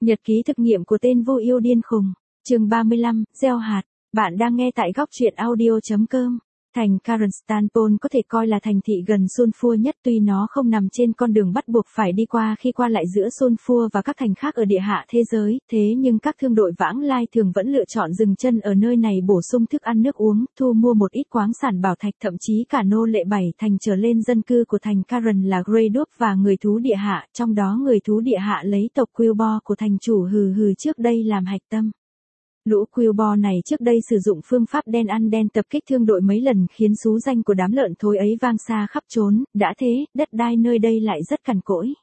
Nhật ký thực nghiệm của tên vô yêu điên khùng. Chương 35, gieo hạt. Bạn đang nghe tại góc truyện audio.com. Thành Karenstanpol có thể coi là thành thị gần Sulfur nhất, tuy nó không nằm trên con đường bắt buộc phải đi qua khi qua lại giữa Sulfur và các thành khác ở địa hạ thế giới, thế nhưng các thương đội vãng lai thường vẫn lựa chọn dừng chân ở nơi này bổ sung thức ăn nước uống, thu mua một ít khoáng sản bảo thạch, thậm chí cả nô lệ 7 thành trở lên. Dân cư của thành Karen là Grey Dwarf và người thú địa hạ, trong đó người thú địa hạ lấy tộc Quillbo của thành chủ trước đây làm hạch tâm. Lũ Quillbo này trước đây sử dụng phương pháp đen ăn đen tập kích thương đội mấy lần, khiến xú danh của đám lợn thối ấy vang xa khắp trốn. Đã thế, đất đai nơi đây lại rất cằn cỗi.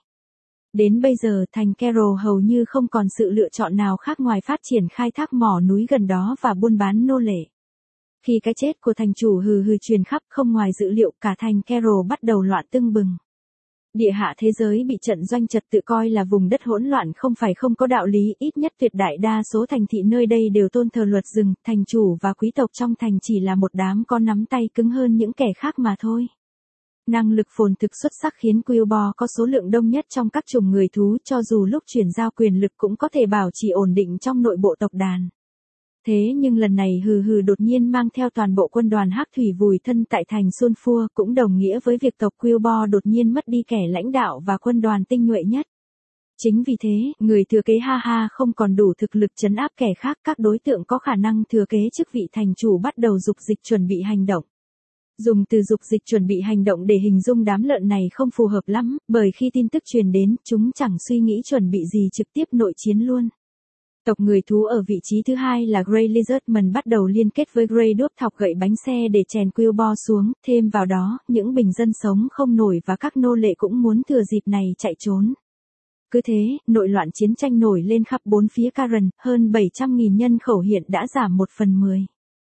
Đến bây giờ thành Carroll hầu như không còn sự lựa chọn nào khác ngoài phát triển khai thác mỏ núi gần đó và buôn bán nô lệ. Khi cái chết của thành chủ truyền khắp, không ngoài dự liệu, cả thành Carroll bắt đầu loạn tưng bừng. Địa hạ thế giới bị trận doanh trật tự coi là vùng đất hỗn loạn không phải không có đạo lý, ít nhất tuyệt đại đa số thành thị nơi đây đều tôn thờ luật rừng, thành chủ và quý tộc trong thành chỉ là một đám con nắm tay cứng hơn những kẻ khác mà thôi. Năng lực phồn thực xuất sắc khiến Quillbo có số lượng đông nhất trong các chủng người thú, cho dù lúc chuyển giao quyền lực cũng có thể bảo trì ổn định trong nội bộ tộc đàn. Thế nhưng lần này đột nhiên mang theo toàn bộ quân đoàn hắc thủy vùi thân tại thành Sulfur, cũng đồng nghĩa với việc tộc Quillbo đột nhiên mất đi kẻ lãnh đạo và quân đoàn tinh nhuệ nhất. Chính vì thế, người thừa kế không còn đủ thực lực trấn áp kẻ khác, các đối tượng có khả năng thừa kế chức vị thành chủ bắt đầu dục dịch chuẩn bị hành động. Dùng từ dục dịch chuẩn bị hành động để hình dung đám lợn này không phù hợp lắm, bởi khi tin tức truyền đến, chúng chẳng suy nghĩ chuẩn bị gì, trực tiếp nội chiến luôn. Tộc người thú ở vị trí thứ hai là Grey Lizardman bắt đầu liên kết với Grey Dwarf thọc gậy bánh xe để chèn Quillbo xuống, thêm vào đó, những bình dân sống không nổi và các nô lệ cũng muốn thừa dịp này chạy trốn. Cứ thế, nội loạn chiến tranh nổi lên khắp bốn phía Karen, hơn 700.000 nhân khẩu hiện đã giảm 1/10.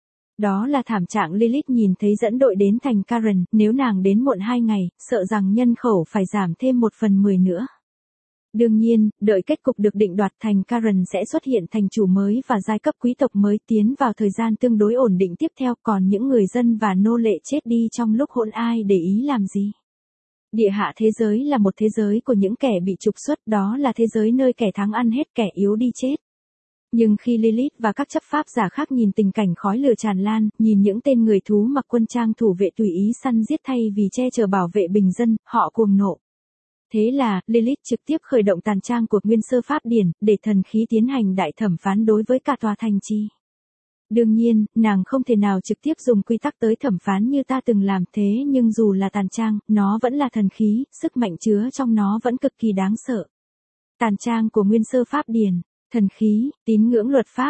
Đó là thảm trạng Lilith nhìn thấy dẫn đội đến thành Karen, nếu nàng đến muộn 2 ngày, sợ rằng nhân khẩu phải giảm thêm 1/10 nữa. Đương nhiên, đợi kết cục được định đoạt, thành Karen sẽ xuất hiện thành chủ mới và giai cấp quý tộc mới tiến vào thời gian tương đối ổn định tiếp theo, còn những người dân và nô lệ chết đi trong lúc hỗn ai để ý làm gì. Địa hạ thế giới là một thế giới của những kẻ bị trục xuất, đó là thế giới nơi kẻ thắng ăn hết, kẻ yếu đi chết. Nhưng khi Lilith và các chấp pháp giả khác nhìn tình cảnh khói lửa tràn lan, nhìn những tên người thú mặc quân trang thủ vệ tùy ý săn giết thay vì che chở bảo vệ bình dân, họ cuồng nộ. Thế là, Lilith trực tiếp khởi động tàn trang của Nguyên Sơ Pháp Điển, để thần khí tiến hành đại thẩm phán đối với cả tòa thành trì. Đương nhiên, nàng không thể nào trực tiếp dùng quy tắc tới thẩm phán như ta từng làm, thế nhưng dù là tàn trang, nó vẫn là thần khí, sức mạnh chứa trong nó vẫn cực kỳ đáng sợ. Tàn trang của Nguyên Sơ Pháp Điển, thần khí, tín ngưỡng luật pháp,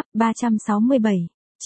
367,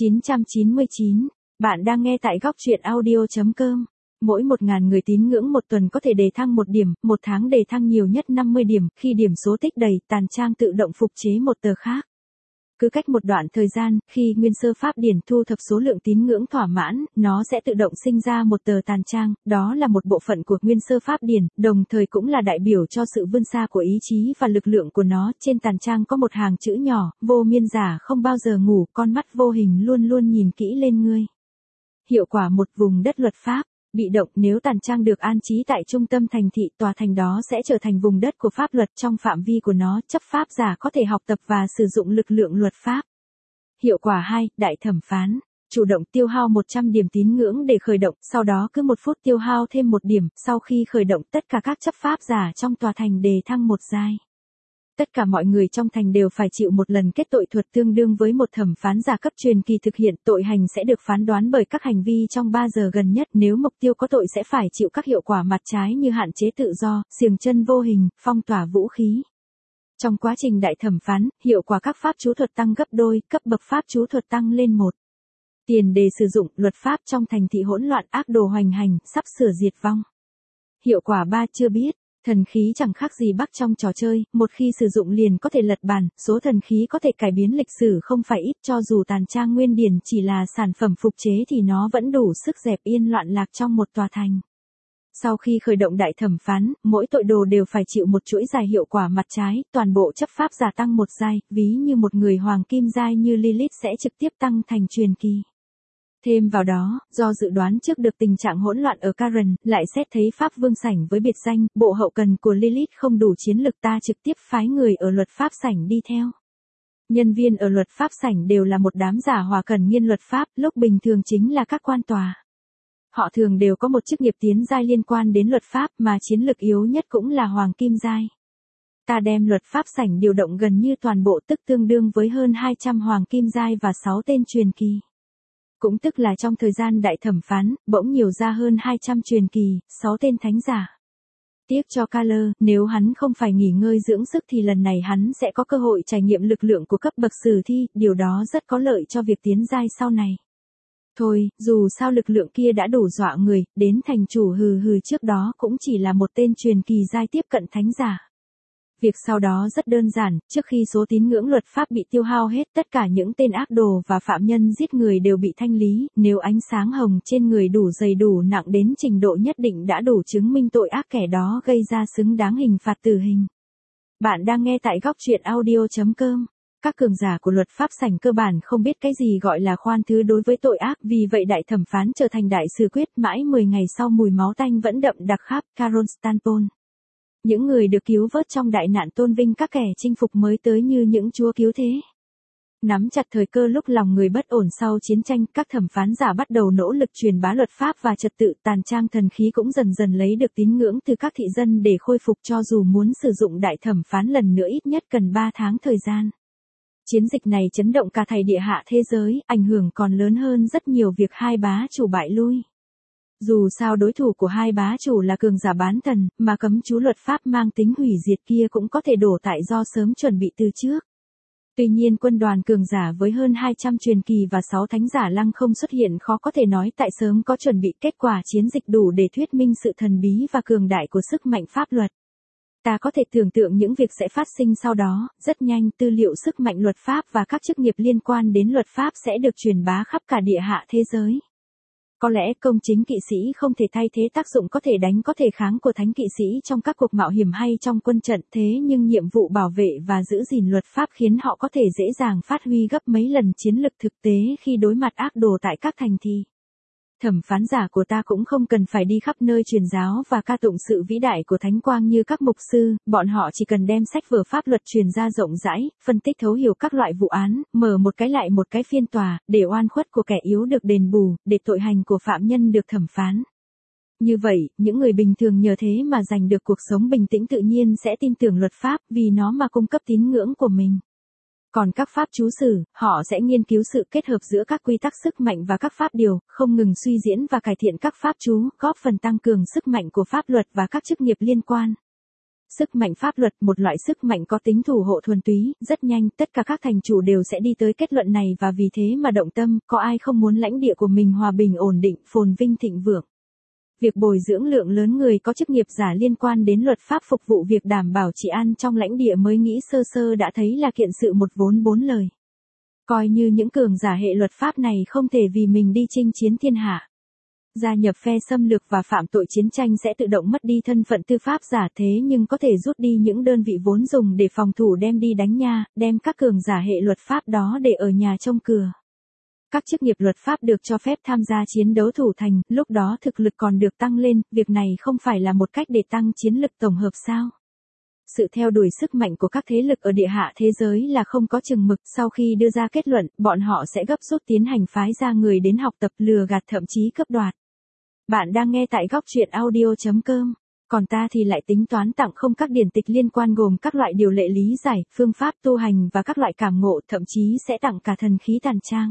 999. Bạn đang nghe tại góc truyện audio.com. Mỗi 1.000 người tín ngưỡng một tuần có thể đề thăng 1 điểm, một tháng đề thăng nhiều nhất 50 điểm, khi điểm số tích đầy, tàn trang tự động phục chế một tờ khác. Cứ cách một đoạn thời gian, khi Nguyên Sơ Pháp Điển thu thập số lượng tín ngưỡng thỏa mãn, nó sẽ tự động sinh ra một tờ tàn trang, đó là một bộ phận của Nguyên Sơ Pháp Điển, đồng thời cũng là đại biểu cho sự vươn xa của ý chí và lực lượng của nó. Trên tàn trang có một hàng chữ nhỏ, vô miên giả không bao giờ ngủ, con mắt vô hình luôn luôn nhìn kỹ lên ngươi. Hiệu quả một vùng đất luật pháp. Bị động, nếu tàn trang được an trí tại trung tâm thành thị, tòa thành đó sẽ trở thành vùng đất của pháp luật, trong phạm vi của nó, chấp pháp giả có thể học tập và sử dụng lực lượng luật pháp. Hiệu quả 2, đại thẩm phán. Chủ động tiêu hao 100 điểm tín ngưỡng để khởi động, sau đó cứ 1 phút tiêu hao thêm 1 điểm, sau khi khởi động tất cả các chấp pháp giả trong tòa thành đề thăng 1 giai. Tất cả mọi người trong thành đều phải chịu một lần kết tội thuật tương đương với một thẩm phán giả cấp truyền kỳ thực hiện. Tội hành sẽ được phán đoán bởi các hành vi trong 3 giờ gần nhất, nếu mục tiêu có tội sẽ phải chịu các hiệu quả mặt trái như hạn chế tự do, xiềng chân vô hình, phong tỏa vũ khí. Trong quá trình đại thẩm phán, hiệu quả các pháp chú thuật tăng gấp đôi, cấp bậc pháp chú thuật tăng lên 1. Tiền đề sử dụng, luật pháp trong thành thị hỗn loạn, ác đồ hoành hành, sắp sửa diệt vong. Hiệu quả 3, chưa biết. Thần khí chẳng khác gì bác trong trò chơi, một khi sử dụng liền có thể lật bàn, số thần khí có thể cải biến lịch sử không phải ít, cho dù tàn trang nguyên điển chỉ là sản phẩm phục chế thì nó vẫn đủ sức dẹp yên loạn lạc trong một tòa thành. Sau khi khởi động đại thẩm phán, mỗi tội đồ đều phải chịu một chuỗi dài hiệu quả mặt trái, toàn bộ chấp pháp giả tăng 1 giai, ví như một người hoàng kim giai như Lilith sẽ trực tiếp tăng thành truyền kỳ. Thêm vào đó, do dự đoán trước được tình trạng hỗn loạn ở Karen, lại xét thấy Pháp Vương Sảnh với biệt danh, bộ hậu cần của Lilith không đủ chiến lực, ta trực tiếp phái người ở luật pháp sảnh đi theo. Nhân viên ở luật pháp sảnh đều là một đám giả hòa cần nghiên luật pháp, lúc bình thường chính là các quan tòa. Họ thường đều có một chức nghiệp tiến giai liên quan đến luật pháp mà chiến lực yếu nhất cũng là hoàng kim giai. Ta đem luật pháp sảnh điều động gần như toàn bộ, tức tương đương với hơn 200 hoàng kim giai và 6 tên truyền kỳ. Cũng tức là trong thời gian đại thẩm phán, bỗng nhiều ra hơn 200 truyền kỳ, 6 tên thánh giả. Tiếc cho Carler, nếu hắn không phải nghỉ ngơi dưỡng sức thì lần này hắn sẽ có cơ hội trải nghiệm lực lượng của cấp bậc sử thi, điều đó rất có lợi cho việc tiến giai sau này. Thôi, dù sao lực lượng kia đã đủ dọa người, đến thành chủ hừ hừ trước đó cũng chỉ là một tên truyền kỳ giai tiếp cận thánh giả. Việc sau đó rất đơn giản, trước khi số tín ngưỡng luật pháp bị tiêu hao hết, tất cả những tên ác đồ và phạm nhân giết người đều bị thanh lý, nếu ánh sáng hồng trên người đủ dày đủ nặng đến trình độ nhất định đã đủ chứng minh tội ác kẻ đó gây ra xứng đáng hình phạt tử hình. Bạn đang nghe tại góc truyện audio.com. Các cường giả của luật pháp sảnh cơ bản không biết cái gì gọi là khoan thứ đối với tội ác, vì vậy đại thẩm phán trở thành đại xử quyết, mãi 10 ngày sau mùi máu tanh vẫn đậm đặc khắp Caronstanpon. Những người được cứu vớt trong đại nạn tôn vinh các kẻ chinh phục mới tới như những chúa cứu thế. Nắm chặt thời cơ lúc lòng người bất ổn sau chiến tranh, các thẩm phán giả bắt đầu nỗ lực truyền bá luật pháp và trật tự, tàn trang thần khí cũng dần dần lấy được tín ngưỡng từ các thị dân để khôi phục, cho dù muốn sử dụng đại thẩm phán lần nữa ít nhất cần 3 tháng thời gian. Chiến dịch này chấn động cả thảy địa hạ thế giới, ảnh hưởng còn lớn hơn rất nhiều việc hai bá chủ bại lui. Dù sao đối thủ của hai bá chủ là cường giả bán thần, mà cấm chú luật pháp mang tính hủy diệt kia cũng có thể đổ tại do sớm chuẩn bị từ trước. Tuy nhiên quân đoàn cường giả với hơn 200 truyền kỳ và 6 thánh giả lăng không xuất hiện khó có thể nói tại sớm có chuẩn bị, kết quả chiến dịch đủ để thuyết minh sự thần bí và cường đại của sức mạnh pháp luật. Ta có thể tưởng tượng những việc sẽ phát sinh sau đó, rất nhanh tư liệu sức mạnh luật pháp và các chức nghiệp liên quan đến luật pháp sẽ được truyền bá khắp cả địa hạ thế giới. Có lẽ công chính kỵ sĩ không thể thay thế tác dụng có thể đánh có thể kháng của thánh kỵ sĩ trong các cuộc mạo hiểm hay trong quân trận, thế nhưng nhiệm vụ bảo vệ và giữ gìn luật pháp khiến họ có thể dễ dàng phát huy gấp mấy lần chiến lực thực tế khi đối mặt ác đồ tại các thành thị. Thẩm phán giả của ta cũng không cần phải đi khắp nơi truyền giáo và ca tụng sự vĩ đại của thánh quang như các mục sư, bọn họ chỉ cần đem sách vở pháp luật truyền ra rộng rãi, phân tích thấu hiểu các loại vụ án, mở một cái lại một cái phiên tòa, để oan khuất của kẻ yếu được đền bù, để tội hành của phạm nhân được thẩm phán. Như vậy, những người bình thường nhờ thế mà giành được cuộc sống bình tĩnh, tự nhiên sẽ tin tưởng luật pháp vì nó mà cung cấp tín ngưỡng của mình. Còn các pháp chú sử, họ sẽ nghiên cứu sự kết hợp giữa các quy tắc sức mạnh và các pháp điều, không ngừng suy diễn và cải thiện các pháp chú, góp phần tăng cường sức mạnh của pháp luật và các chức nghiệp liên quan. Sức mạnh pháp luật, một loại sức mạnh có tính thủ hộ thuần túy, rất nhanh, tất cả các thành chủ đều sẽ đi tới kết luận này và vì thế mà động tâm, có ai không muốn lãnh địa của mình hòa bình ổn định, phồn vinh thịnh vượng. Việc bồi dưỡng lượng lớn người có chức nghiệp giả liên quan đến luật pháp phục vụ việc đảm bảo trị an trong lãnh địa mới nghĩ sơ sơ đã thấy là kiện sự một vốn bốn lời. Coi như những cường giả hệ luật pháp này không thể vì mình đi chinh chiến thiên hạ. Gia nhập phe xâm lược và phạm tội chiến tranh sẽ tự động mất đi thân phận tư pháp giả, thế nhưng có thể rút đi những đơn vị vốn dùng để phòng thủ đem đi đánh nha, đem các cường giả hệ luật pháp đó để ở nhà trông cửa. Các chức nghiệp luật pháp được cho phép tham gia chiến đấu thủ thành, lúc đó thực lực còn được tăng lên, việc này không phải là một cách để tăng chiến lực tổng hợp sao? Sự theo đuổi sức mạnh của các thế lực ở địa hạ thế giới là không có chừng mực, sau khi đưa ra kết luận, bọn họ sẽ gấp rút tiến hành phái ra người đến học tập, lừa gạt, thậm chí cướp đoạt. Bạn đang nghe tại góc truyện audio.com. Còn ta thì lại tính toán tặng không các điển tịch liên quan gồm các loại điều lệ lý giải, phương pháp tu hành và các loại cảm ngộ, thậm chí sẽ tặng cả thần khí tàn trang.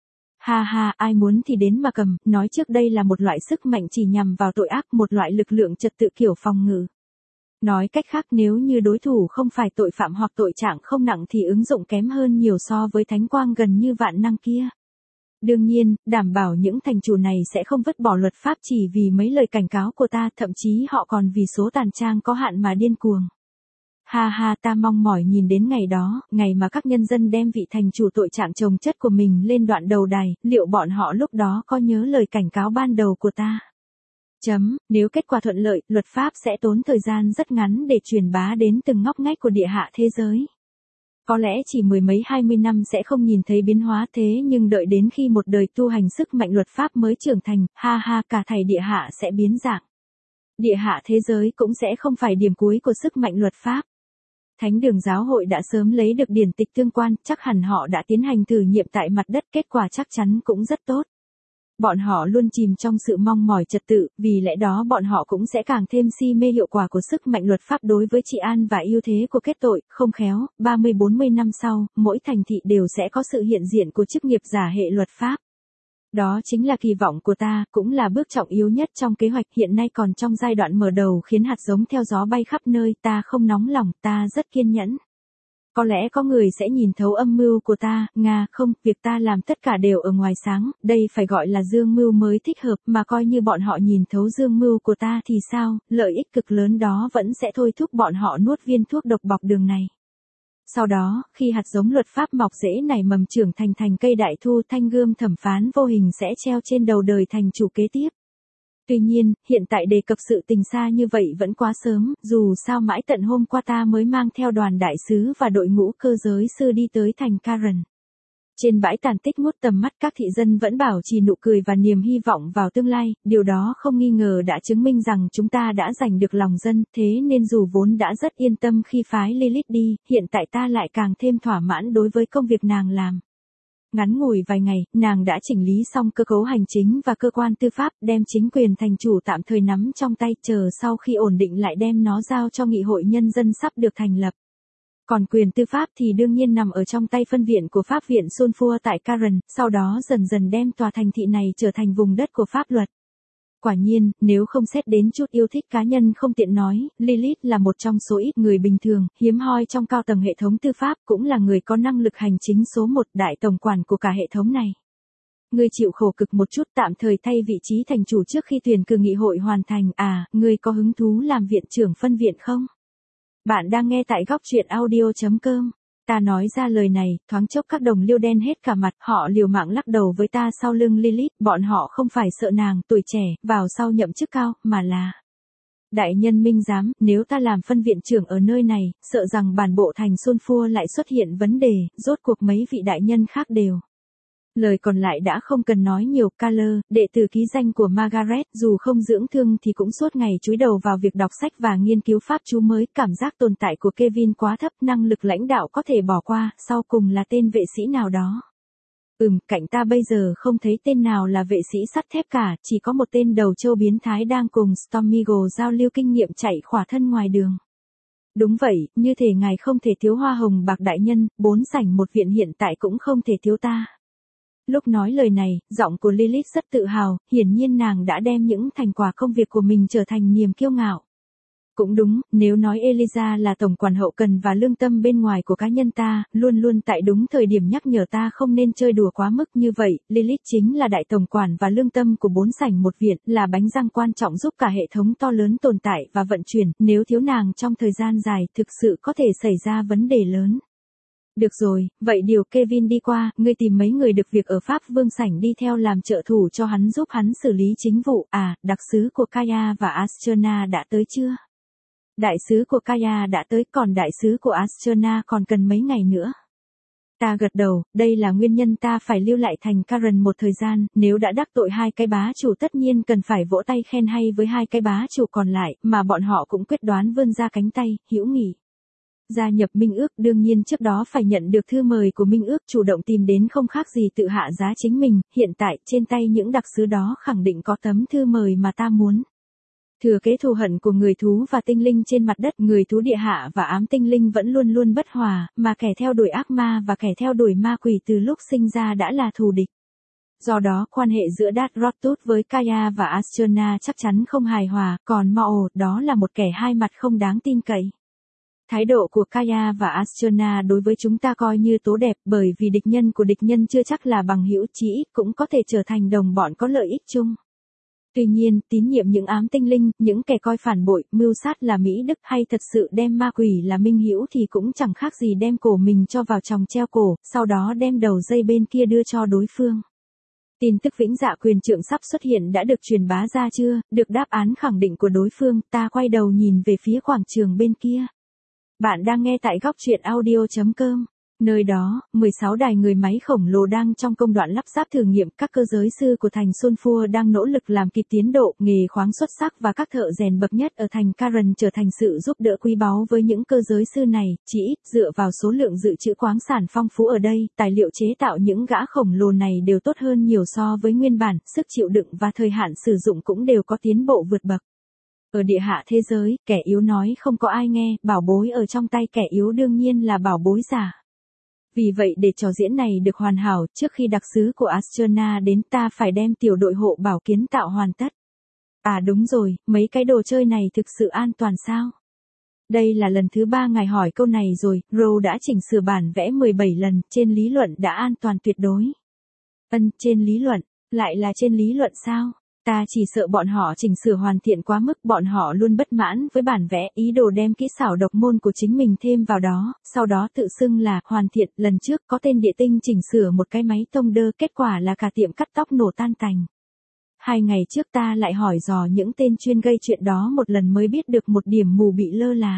Ha ha, ai muốn thì đến mà cầm, nói trước đây là một loại sức mạnh chỉ nhằm vào tội ác, một loại lực lượng trật tự kiểu phòng ngự. Nói cách khác, nếu như đối thủ không phải tội phạm hoặc tội trạng không nặng thì ứng dụng kém hơn nhiều so với thánh quang gần như vạn năng kia. Đương nhiên, đảm bảo những thành chủ này sẽ không vứt bỏ luật pháp chỉ vì mấy lời cảnh cáo của ta, thậm chí họ còn vì số tàn trang có hạn mà điên cuồng. Ha ha, ta mong mỏi nhìn đến ngày đó, ngày mà các nhân dân đem vị thành chủ tội trạng chồng chất của mình lên đoạn đầu đài, liệu bọn họ lúc đó có nhớ lời cảnh cáo ban đầu của ta? Nếu kết quả thuận lợi, luật pháp sẽ tốn thời gian rất ngắn để truyền bá đến từng ngóc ngách của địa hạ thế giới. Có lẽ chỉ mười mấy 20 năm sẽ không nhìn thấy biến hóa thế nhưng đợi đến khi một đời tu hành sức mạnh luật pháp mới trưởng thành, ha ha cả thảy địa hạ sẽ biến dạng. Địa hạ thế giới cũng sẽ không phải điểm cuối của sức mạnh luật pháp. Thánh đường giáo hội đã sớm lấy được điển tịch tương quan, chắc hẳn họ đã tiến hành thử nghiệm tại mặt đất, kết quả chắc chắn cũng rất tốt. Bọn họ luôn chìm trong sự mong mỏi trật tự, vì lẽ đó bọn họ cũng sẽ càng thêm si mê hiệu quả của sức mạnh luật pháp đối với trị an và ưu thế của kết tội, không khéo, 30-40 năm sau, mỗi thành thị đều sẽ có sự hiện diện của chức nghiệp giả hệ luật pháp. Đó chính là kỳ vọng của ta, cũng là bước trọng yếu nhất trong kế hoạch hiện nay còn trong giai đoạn mở đầu khiến hạt giống theo gió bay khắp nơi, ta không nóng lòng, ta rất kiên nhẫn. Có lẽ có người sẽ nhìn thấu âm mưu của ta, không, việc ta làm tất cả đều ở ngoài sáng, đây phải gọi là dương mưu mới thích hợp, mà coi như bọn họ nhìn thấu dương mưu của ta thì sao, lợi ích cực lớn đó vẫn sẽ thôi thúc bọn họ nuốt viên thuốc độc bọc đường này. Sau đó, khi hạt giống luật pháp mọc rễ nảy mầm trưởng thành cây đại thu, thanh gươm thẩm phán vô hình sẽ treo trên đầu đời thành chủ kế tiếp. Tuy nhiên, hiện tại đề cập sự tình xa như vậy vẫn quá sớm, dù sao mãi tận hôm qua ta mới mang theo đoàn đại sứ và đội ngũ cơ giới sư đi tới thành Karen. Trên bãi tàn tích ngút tầm mắt các thị dân vẫn bảo trì nụ cười và niềm hy vọng vào tương lai, điều đó không nghi ngờ đã chứng minh rằng chúng ta đã giành được lòng dân, thế nên dù vốn đã rất yên tâm khi phái Lilith đi, hiện tại ta lại càng thêm thỏa mãn đối với công việc nàng làm. Ngắn ngủi vài ngày, nàng đã chỉnh lý xong cơ cấu hành chính và cơ quan tư pháp, đem chính quyền thành chủ tạm thời nắm trong tay, chờ sau khi ổn định lại đem nó giao cho nghị hội nhân dân sắp được thành lập. Còn quyền tư pháp thì đương nhiên nằm ở trong tay phân viện của Pháp viện Sulfur tại Karen, sau đó dần dần đem tòa thành thị này trở thành vùng đất của pháp luật. Quả nhiên, nếu không xét đến chút yêu thích cá nhân không tiện nói, Lilith là một trong số ít người bình thường, hiếm hoi trong cao tầng hệ thống tư pháp, cũng là người có năng lực hành chính số 1 đại tổng quản của cả hệ thống này. Ngươi chịu khổ cực một chút tạm thời thay vị trí thành chủ trước khi tuyển cử nghị hội hoàn thành, ngươi có hứng thú làm viện trưởng phân viện không? Bạn đang nghe tại góc truyện audio.com. Ta nói ra lời này, thoáng chốc các đồng liêu đen hết cả mặt, họ liều mạng lắc đầu với ta sau lưng Lilith, bọn họ không phải sợ nàng, tuổi trẻ, vào sau nhậm chức cao, mà là... Đại nhân minh giám, nếu ta làm phân viện trưởng ở nơi này, sợ rằng bản bộ thành Sulfur lại xuất hiện vấn đề, rốt cuộc mấy vị đại nhân khác đều. Lời còn lại đã không cần nói nhiều, Carler, đệ tử ký danh của Margaret, dù không dưỡng thương thì cũng suốt ngày chúi đầu vào việc đọc sách và nghiên cứu pháp chú mới, cảm giác tồn tại của Kevin quá thấp, năng lực lãnh đạo có thể bỏ qua, sau cùng là tên vệ sĩ nào đó. Cạnh ta bây giờ không thấy tên nào là vệ sĩ sắt thép cả, chỉ có một tên đầu trâu biến thái đang cùng Stormigo giao lưu kinh nghiệm chạy khỏa thân ngoài đường. Đúng vậy, như thể ngài không thể thiếu hoa hồng bạc đại nhân, 4 sảnh một viện hiện tại cũng không thể thiếu ta. Lúc nói lời này, giọng của Lilith rất tự hào, hiển nhiên nàng đã đem những thành quả công việc của mình trở thành niềm kiêu ngạo. Cũng đúng, nếu nói Eliza là tổng quản hậu cần và lương tâm bên ngoài của cá nhân ta, luôn luôn tại đúng thời điểm nhắc nhở ta không nên chơi đùa quá mức như vậy, Lilith chính là đại tổng quản và lương tâm của 4 sảnh một viện, là bánh răng quan trọng giúp cả hệ thống to lớn tồn tại và vận chuyển, nếu thiếu nàng trong thời gian dài, thực sự có thể xảy ra vấn đề lớn. Được rồi, vậy điều Kevin đi qua, ngươi tìm mấy người được việc ở Pháp Vương sảnh đi theo làm trợ thủ cho hắn giúp hắn xử lý chính vụ, đặc sứ của Kaya và Asterna đã tới chưa? Đại sứ của Kaya đã tới, còn đại sứ của Asterna còn cần mấy ngày nữa. Ta gật đầu, đây là nguyên nhân ta phải lưu lại thành Karen một thời gian, nếu đã đắc tội hai cái bá chủ tất nhiên cần phải vỗ tay khen hay với hai cái bá chủ còn lại, mà bọn họ cũng quyết đoán vươn ra cánh tay, hữu nghị. Gia nhập Minh ước đương nhiên trước đó phải nhận được thư mời của Minh ước, chủ động tìm đến không khác gì tự hạ giá chính mình, hiện tại trên tay những đặc sứ đó khẳng định có tấm thư mời mà ta muốn. Thừa kế thù hận của người thú và tinh linh trên mặt đất, người thú địa hạ và ám tinh linh vẫn luôn luôn bất hòa, mà kẻ theo đuổi ác ma và kẻ theo đuổi ma quỷ từ lúc sinh ra đã là thù địch. Do đó, quan hệ giữa Darrotus với Kaya và Asterna chắc chắn không hài hòa, còn Mao, đó là một kẻ hai mặt không đáng tin cậy. Thái độ của Kaya và Asterna đối với chúng ta coi như tố đẹp, bởi vì địch nhân của địch nhân chưa chắc là bằng hữu, chí ít cũng có thể trở thành đồng bọn có lợi ích chung. Tuy nhiên, tín nhiệm những ám tinh linh, những kẻ coi phản bội, mưu sát là Mỹ Đức hay thật sự đem ma quỷ là minh hữu thì cũng chẳng khác gì đem cổ mình cho vào chòng treo cổ, sau đó đem đầu dây bên kia đưa cho đối phương. Tin tức vĩnh dạ quyền trượng sắp xuất hiện đã được truyền bá ra chưa? Được đáp án khẳng định của đối phương, ta quay đầu nhìn về phía quảng trường bên kia. Bạn đang nghe tại góc truyện audio.com. Nơi đó, 16 đài người máy khổng lồ đang trong công đoạn lắp ráp thử nghiệm, các cơ giới sư của thành Sulfur đang nỗ lực làm kịp tiến độ, nghề khoáng xuất sắc và các thợ rèn bậc nhất ở thành Karen trở thành sự giúp đỡ quý báu với những cơ giới sư này, chỉ ít dựa vào số lượng dự trữ khoáng sản phong phú ở đây, tài liệu chế tạo những gã khổng lồ này đều tốt hơn nhiều so với nguyên bản, sức chịu đựng và thời hạn sử dụng cũng đều có tiến bộ vượt bậc. Ở địa hạ thế giới, kẻ yếu nói không có ai nghe, bảo bối ở trong tay kẻ yếu đương nhiên là bảo bối giả. Vì vậy để trò diễn này được hoàn hảo, trước khi đặc sứ của Astrona đến ta phải đem tiểu đội hộ bảo kiến tạo hoàn tất. À đúng rồi, mấy cái đồ chơi này thực sự an toàn sao? Đây là lần thứ 3 ngài hỏi câu này rồi, Rowe đã chỉnh sửa bản vẽ 17 lần, trên lý luận đã an toàn tuyệt đối. Trên lý luận, lại là trên lý luận sao? Ta chỉ sợ bọn họ chỉnh sửa hoàn thiện quá mức, bọn họ luôn bất mãn với bản vẽ, ý đồ đem kỹ xảo độc môn của chính mình thêm vào đó, sau đó tự xưng là hoàn thiện. Lần trước có tên địa tinh chỉnh sửa một cái máy tông đơ, kết quả là cả tiệm cắt tóc nổ tan tành. 2 ngày trước ta lại hỏi dò những tên chuyên gây chuyện đó một lần mới biết được một điểm mù bị lơ là.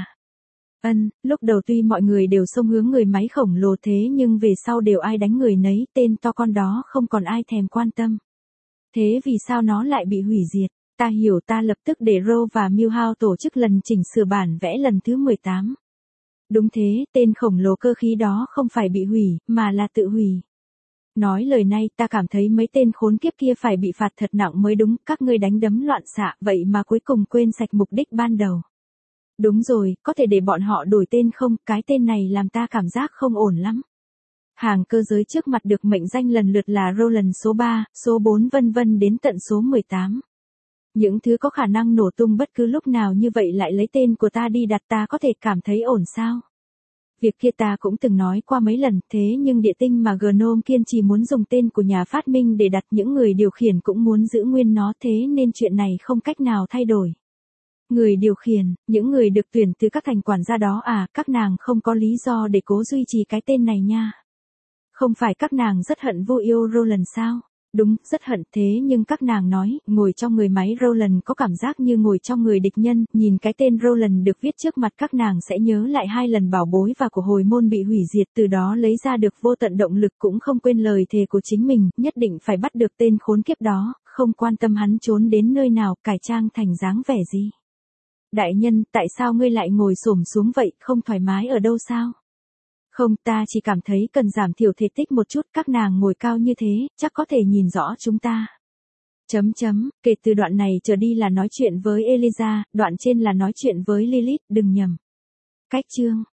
Lúc đầu tuy mọi người đều xông hướng người máy khổng lồ thế nhưng về sau đều ai đánh người nấy, tên to con đó không còn ai thèm quan tâm. Thế vì sao nó lại bị hủy diệt? Ta hiểu, ta lập tức để Rowe và Milhouse tổ chức lần chỉnh sửa bản vẽ lần thứ 18. Đúng thế, tên khổng lồ cơ khí đó không phải bị hủy, mà là tự hủy. Nói lời này ta cảm thấy mấy tên khốn kiếp kia phải bị phạt thật nặng mới đúng, các ngươi đánh đấm loạn xạ vậy mà cuối cùng quên sạch mục đích ban đầu. Đúng rồi, có thể để bọn họ đổi tên không, cái tên này làm ta cảm giác không ổn lắm. Hàng cơ giới trước mặt được mệnh danh lần lượt là Roland số 3, số 4 vân vân đến tận số 18. Những thứ có khả năng nổ tung bất cứ lúc nào như vậy lại lấy tên của ta đi đặt, ta có thể cảm thấy ổn sao? Việc kia ta cũng từng nói qua mấy lần, thế nhưng địa tinh mà Gnome kiên trì muốn dùng tên của nhà phát minh để đặt, những người điều khiển cũng muốn giữ nguyên nó, thế nên chuyện này không cách nào thay đổi. Người điều khiển, những người được tuyển từ các thành quản gia đó à, các nàng không có lý do để cố duy trì cái tên này nha. Không phải các nàng rất hận vô yêu Roland sao? Đúng, rất hận, thế nhưng các nàng nói, ngồi trong người máy Roland có cảm giác như ngồi trong người địch nhân, nhìn cái tên Roland được viết trước mặt các nàng sẽ nhớ lại 2 lần bảo bối và của hồi môn bị hủy diệt, từ đó lấy ra được vô tận động lực, cũng không quên lời thề của chính mình, nhất định phải bắt được tên khốn kiếp đó, không quan tâm hắn trốn đến nơi nào, cải trang thành dáng vẻ gì. Đại nhân, tại sao ngươi lại ngồi xổm xuống vậy, không thoải mái ở đâu sao? Không, ta chỉ cảm thấy cần giảm thiểu thể tích một chút, các nàng ngồi cao như thế, chắc có thể nhìn rõ chúng ta. Kể từ đoạn này trở đi là nói chuyện với Eliza, đoạn trên là nói chuyện với Lilith, đừng nhầm. Cách chương